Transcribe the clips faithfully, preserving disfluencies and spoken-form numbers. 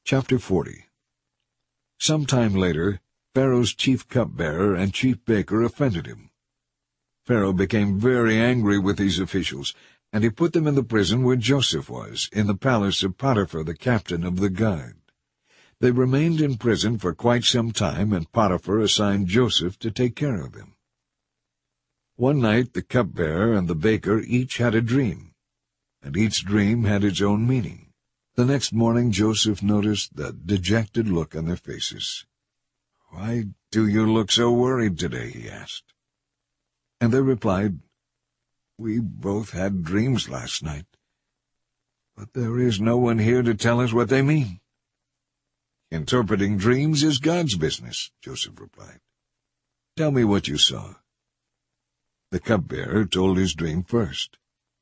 Chapter forty. Some time later, Pharaoh's chief cupbearer and chief baker offended him. Pharaoh became very angry with these officials, and he put them in the prison where Joseph was, in the palace of Potiphar, the captain of the guard. They remained in prison for quite some time, and Potiphar assigned Joseph to take care of them. One night the cupbearer and the baker each had a dream, and each dream had its own meaning. The next morning Joseph noticed the dejected look on their faces. "Why do you look so worried today?" he asked. And they replied, "We both had dreams last night, but there is no one here to tell us what they mean." "Interpreting dreams is God's business," Joseph replied. "Tell me what you saw." The cupbearer told his dream first.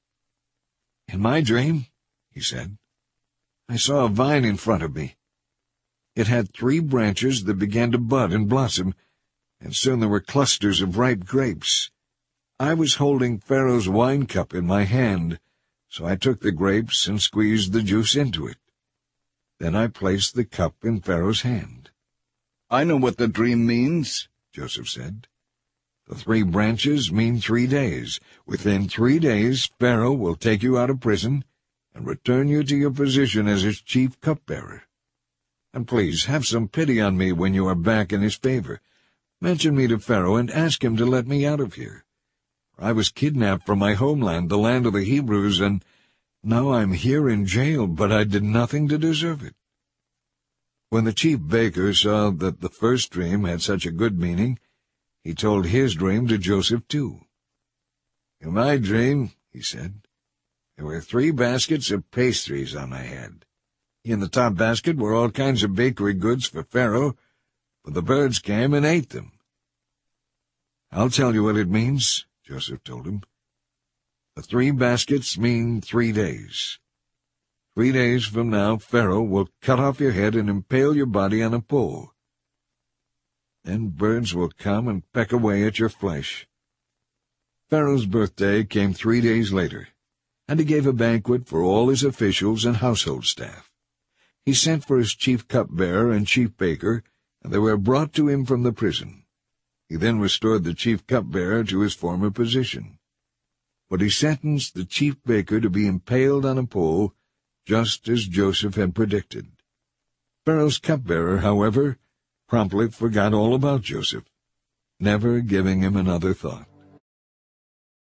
"In my dream," he said, "I saw a vine in front of me. It had three branches that began to bud and blossom, and soon there were clusters of ripe grapes. I was holding Pharaoh's wine cup in my hand, so I took the grapes and squeezed the juice into it. Then I placed the cup in Pharaoh's hand." "I know what the dream means," Joseph said. "The three branches mean three days. Within three days Pharaoh will take you out of prison and return you to your position as his chief cupbearer. And please have some pity on me when you are back in his favor. Mention me to Pharaoh and ask him to let me out of here. I was kidnapped from my homeland, the land of the Hebrews, and now I'm here in jail, but I did nothing to deserve it." When the chief baker saw that the first dream had such a good meaning, he told his dream to Joseph too. "In my dream," he said, "there were three baskets of pastries on my head. In the top basket were all kinds of bakery goods for Pharaoh, but the birds came and ate them." "I'll tell you what it means," Joseph told him. "The three baskets mean three days. Three days from now Pharaoh will cut off your head and impale your body on a pole. Then birds will come and peck away at your flesh." Pharaoh's birthday came three days later, and he gave a banquet for all his officials and household staff. He sent for his chief cupbearer and chief baker, and they were brought to him from the prison. He then restored the chief cupbearer to his former position. But he sentenced the chief baker to be impaled on a pole, just as Joseph had predicted. Pharaoh's cupbearer, however, promptly forgot all about Joseph, never giving him another thought.